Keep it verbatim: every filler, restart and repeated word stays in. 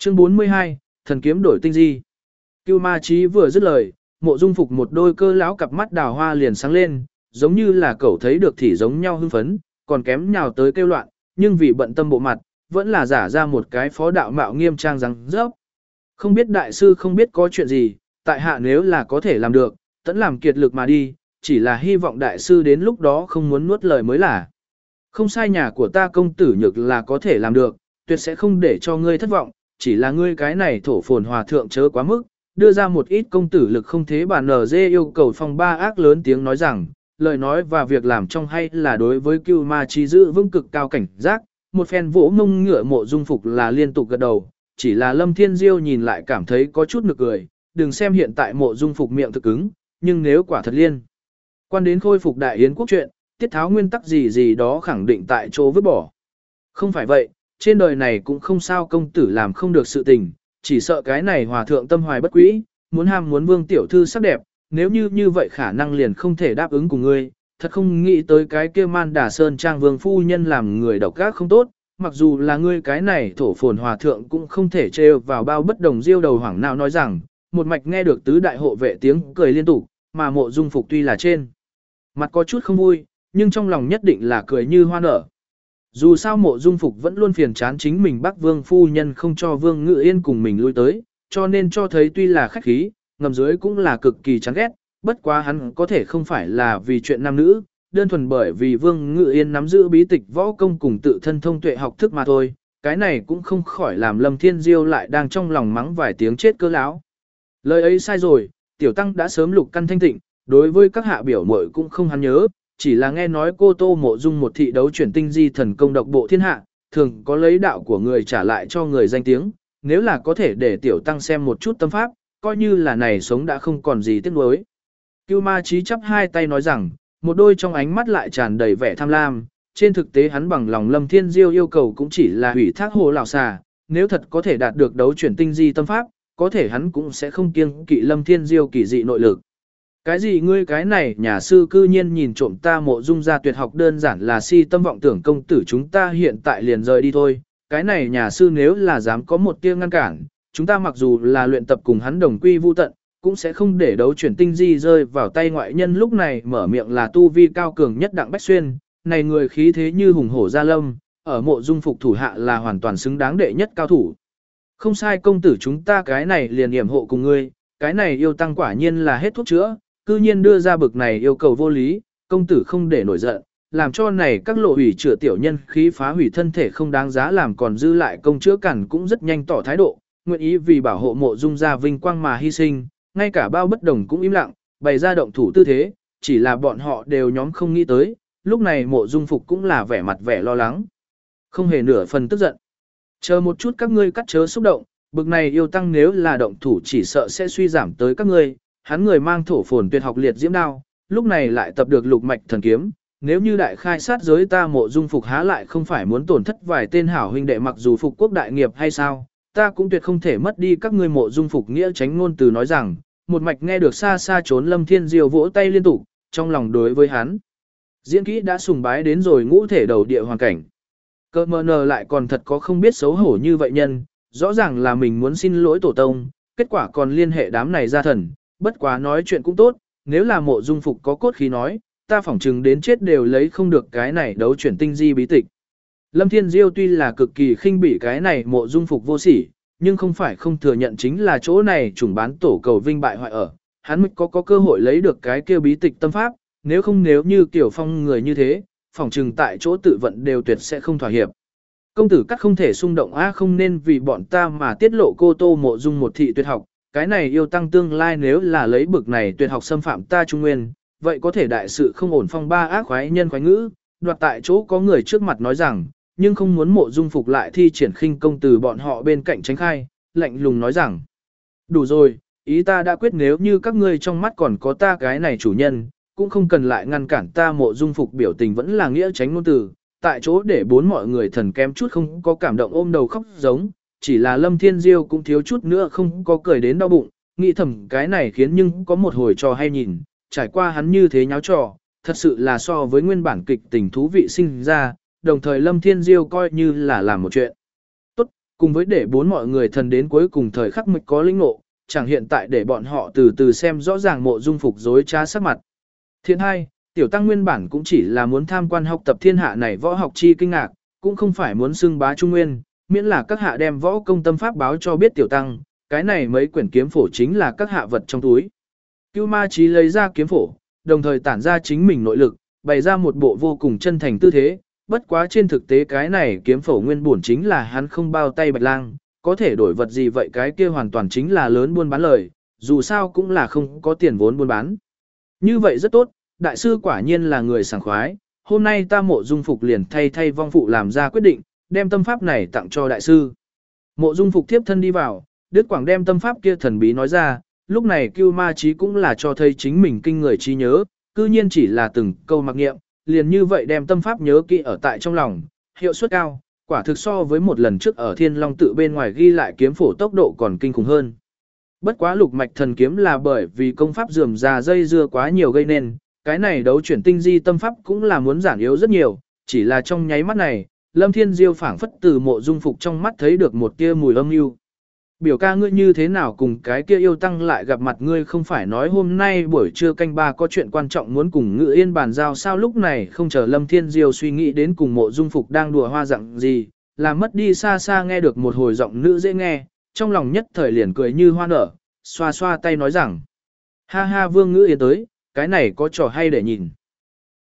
Chương bốn mươi hai, thần kiếm đổi tinh di. Cưu Ma Chí vừa dứt lời, Mộ Dung Phục một đôi cơ lão cặp mắt đào hoa liền sáng lên, giống như là cậu thấy được thì giống nhau hưng phấn, còn kém nhào tới kêu loạn, nhưng vì bận tâm bộ mặt, vẫn là giả ra một cái phó đạo mạo nghiêm trang răng rớp. Không biết đại sư không biết có chuyện gì, tại hạ nếu là có thể làm được, tẫn làm kiệt lực mà đi, chỉ là hy vọng đại sư đến lúc đó không muốn nuốt lời mới là. Không sai, nhà của ta công tử nhược là có thể làm được, tuyệt sẽ không để cho ngươi thất vọng, chỉ là ngươi cái này thổ phồn hòa thượng chớ quá mức, đưa ra một ít công tử lực không thế bản nở dê yêu cầu phong ba ác lớn tiếng nói rằng, lời nói và việc làm trong hay là đối với Cưu Ma Chí giữ vững cực cao cảnh giác, một phen vỗ mông ngựa Mộ Dung Phục là liên tục gật đầu, chỉ là Lâm Thiên Diêu nhìn lại cảm thấy có chút nực cười, đừng xem hiện tại Mộ Dung Phục miệng thực cứng, nhưng nếu quả thật liên quan đến khôi phục đại yến quốc chuyện, tiết tháo nguyên tắc gì gì đó khẳng định tại chỗ vứt bỏ. Không phải vậy, trên đời này cũng không sao công tử làm không được sự tình, chỉ sợ cái này hòa thượng tâm hoài bất quý, muốn ham muốn vương tiểu thư sắc đẹp, nếu như như vậy khả năng liền không thể đáp ứng cùng ngươi, thật không nghĩ tới cái kia Man Đà Sơn Trang vương phu nhân làm người độc ác không tốt, mặc dù là ngươi cái này thổ phồn hòa thượng cũng không thể trêu vào bao bất đồng diêu đầu hoảng nào nói rằng, một mạch nghe được tứ đại hộ vệ tiếng cười liên tục, mà Mộ Dung Phục tuy là trên mặt có chút không vui, nhưng trong lòng nhất định là cười như hoa nở. Dù sao Mộ Dung Phục vẫn luôn phiền chán chính mình Bắc Vương phu nhân không cho Vương Ngự Yên cùng mình lui tới, cho nên cho thấy tuy là khách khí, ngầm dưới cũng là cực kỳ chán ghét, bất quá hắn có thể không phải là vì chuyện nam nữ, đơn thuần bởi vì Vương Ngự Yên nắm giữ bí tịch võ công cùng tự thân thông tuệ học thức mà thôi, cái này cũng không khỏi làm Lâm Thiên Diêu lại đang trong lòng mắng vài tiếng chết cơ lão. Lời ấy sai rồi, tiểu tăng đã sớm lục căn thanh tịnh, đối với các hạ biểu muội cũng không hắn nhớ, chỉ là nghe nói cô Tô Mộ Dung một thị đấu chuyển tinh di thần công độc bộ thiên hạ, thường có lấy đạo của người trả lại cho người danh tiếng, nếu là có thể để tiểu tăng xem một chút tâm pháp, coi như là này sống đã không còn gì tiếc nuối. Cưu Ma Chí chắp hai tay nói rằng, một đôi trong ánh mắt lại tràn đầy vẻ tham lam, trên thực tế hắn bằng lòng Lâm Thiên Diêu yêu cầu cũng chỉ là hủy thác hồ lão xà, nếu thật có thể đạt được đấu chuyển tinh di tâm pháp, có thể hắn cũng sẽ không kiêng kỵ Lâm Thiên Diêu kỳ dị nội lực. Cái gì ngươi cái này nhà sư cư nhiên nhìn trộm ta Mộ Dung ra tuyệt học đơn giản là si tâm vọng tưởng công tử chúng ta hiện tại liền rời đi thôi, cái này nhà sư nếu là dám có một tia ngăn cản, chúng ta mặc dù là luyện tập cùng hắn đồng quy vu tận, cũng sẽ không để đấu chuyển tinh di rơi vào tay ngoại nhân. Lúc này mở miệng là tu vi cao cường nhất Đặng Bách Xuyên, này người khí thế như hùng hổ gia lâm, ở Mộ Dung Phục thủ hạ là hoàn toàn xứng đáng đệ nhất cao thủ. Không sai công tử chúng ta cái này liền yểm hộ cùng ngươi, cái này yêu tăng quả nhiên là hết thuốc chữa, cư nhiên đưa ra bực này yêu cầu vô lý, công tử không để nổi giận, làm cho này các lộ hủy chữa tiểu nhân khí phá hủy thân thể không đáng giá làm còn dư lại công chữa cản cũng rất nhanh tỏ thái độ, nguyện ý vì bảo hộ Mộ Dung gia vinh quang mà hy sinh, ngay cả bao bất đồng cũng im lặng, bày ra động thủ tư thế, chỉ là bọn họ đều nhóm không nghĩ tới, lúc này Mộ Dung Phục cũng là vẻ mặt vẻ lo lắng, không hề nửa phần tức giận. Chờ một chút các ngươi cắt chớ xúc động, bực này yêu tăng nếu là động thủ chỉ sợ sẽ suy giảm tới các ngươi, hắn người mang thổ phồn tuyệt học liệt diễm đao, lúc này lại tập được lục mạch thần kiếm, nếu như đại khai sát giới ta Mộ Dung Phục há lại không phải muốn tổn thất vài tên hảo huynh đệ mặc dù phục quốc đại nghiệp hay sao, ta cũng tuyệt không thể mất đi các ngươi. Mộ Dung Phục nghĩa tránh ngôn từ nói rằng, một mạch nghe được xa xa trốn Lâm Thiên Diêu vỗ tay liên tục, trong lòng đối với hắn diễn kỹ đã sùng bái đến rồi ngũ thể đầu địa hoàn cảnh. Cơ mờ nờ lại còn thật có không biết xấu hổ như vậy nhân, rõ ràng là mình muốn xin lỗi tổ tông, kết quả còn liên hệ đám này ra thần, bất quá nói chuyện cũng tốt, nếu là Mộ Dung Phục có cốt khí nói, ta phỏng chừng đến chết đều lấy không được cái này đấu chuyển tinh di bí tịch. Lâm Thiên Diêu tuy là cực kỳ khinh bỉ cái này Mộ Dung Phục vô sỉ, nhưng không phải không thừa nhận chính là chỗ này chủng bán tổ cầu vinh bại hoại ở, hắn mới có có cơ hội lấy được cái kia bí tịch tâm pháp, nếu không nếu như Tiểu Phong người như thế, phỏng chừng tại chỗ tự vận đều tuyệt sẽ không thỏa hiệp. Công tử cắt không thể xung động a không nên vì bọn ta mà tiết lộ cô Tô Mộ Dung một thị tuyệt học, cái này yêu tăng tương lai nếu là lấy bực này tuyệt học xâm phạm ta Trung Nguyên, vậy có thể đại sự không ổn. Phong ba ác khoái nhân khoái ngữ, đoạt tại chỗ có người trước mặt nói rằng, nhưng không muốn Mộ Dung Phục lại thi triển khinh công từ bọn họ bên cạnh tránh khai, lạnh lùng nói rằng, đủ rồi, ý ta đã quyết nếu như các ngươi trong mắt còn có ta cái này chủ nhân, cũng không cần lại ngăn cản ta. Mộ Dung Phục biểu tình vẫn là nghĩa tránh ngôn từ, tại chỗ để bốn mọi người thần kém chút không có cảm động ôm đầu khóc giống, chỉ là Lâm Thiên Diêu cũng thiếu chút nữa không có cười đến đau bụng, nghĩ thầm cái này khiến nhưng có một hồi trò hay nhìn, trải qua hắn như thế nháo trò, thật sự là so với nguyên bản kịch tình thú vị sinh ra, đồng thời Lâm Thiên Diêu coi như là làm một chuyện tốt, Cùng với để bốn mọi người thần đến cuối cùng thời khắc mịch có linh ngộ, chẳng hiện tại để bọn họ từ từ xem rõ ràng Mộ Dung Phục dối trá sắc mặt. Thiện hai, tiểu tăng nguyên bản cũng chỉ là muốn tham quan học tập thiên hạ này võ học chi kinh ngạc, cũng không phải muốn xưng bá trung nguyên, miễn là các hạ đem võ công tâm pháp báo cho biết tiểu tăng, cái này mấy quyển kiếm phổ chính là các hạ vật trong túi. Cưu Ma Chí lấy ra kiếm phổ, đồng thời tản ra chính mình nội lực, bày ra một bộ vô cùng chân thành tư thế, bất quá trên thực tế cái này kiếm phổ nguyên bổn chính là hắn không bao tay Bạch Lang, có thể đổi vật gì vậy, cái kia hoàn toàn chính là lớn buôn bán lời, dù sao cũng là không có tiền vốn buôn bán. Như vậy rất tốt, đại sư quả nhiên là người sảng khoái, hôm nay ta Mộ Dung Phục liền thay thay vong phụ làm ra quyết định, đem tâm pháp này tặng cho đại sư. Mộ Dung Phục tiếp thân đi vào, Đức Quảng đem tâm pháp kia thần bí nói ra, lúc này Cưu Ma Chí cũng là cho thấy chính mình kinh người trí nhớ, cư nhiên chỉ là từng câu mặc niệm, liền như vậy đem tâm pháp nhớ kỹ ở tại trong lòng, hiệu suất cao, quả thực so với một lần trước ở Thiên Long tự bên ngoài ghi lại kiếm phổ tốc độ còn kinh khủng hơn. Bất quá lục mạch thần kiếm là bởi vì công pháp rườm rà dây dưa quá nhiều gây nên, cái này đấu chuyển tinh di tâm pháp cũng là muốn giản yếu rất nhiều, chỉ là trong nháy mắt này, Lâm Thiên Diêu phảng phất từ Mộ Dung Phục trong mắt thấy được một tia mùi âm mưu. Biểu ca ngươi như thế nào cùng cái kia yêu tăng lại gặp mặt, ngươi không phải nói hôm nay buổi trưa canh ba có chuyện quan trọng muốn cùng Ngự Yên bàn giao sao? Lúc này không chờ Lâm Thiên Diêu suy nghĩ đến cùng Mộ Dung Phục đang đùa hoa dặn gì, làm mất đi xa xa nghe được một hồi giọng nữ dễ nghe, trong lòng nhất thời liền cười như hoa nở, xoa xoa tay nói rằng: ha ha, Vương Ngự Yên tới, cái này có trò hay để nhìn.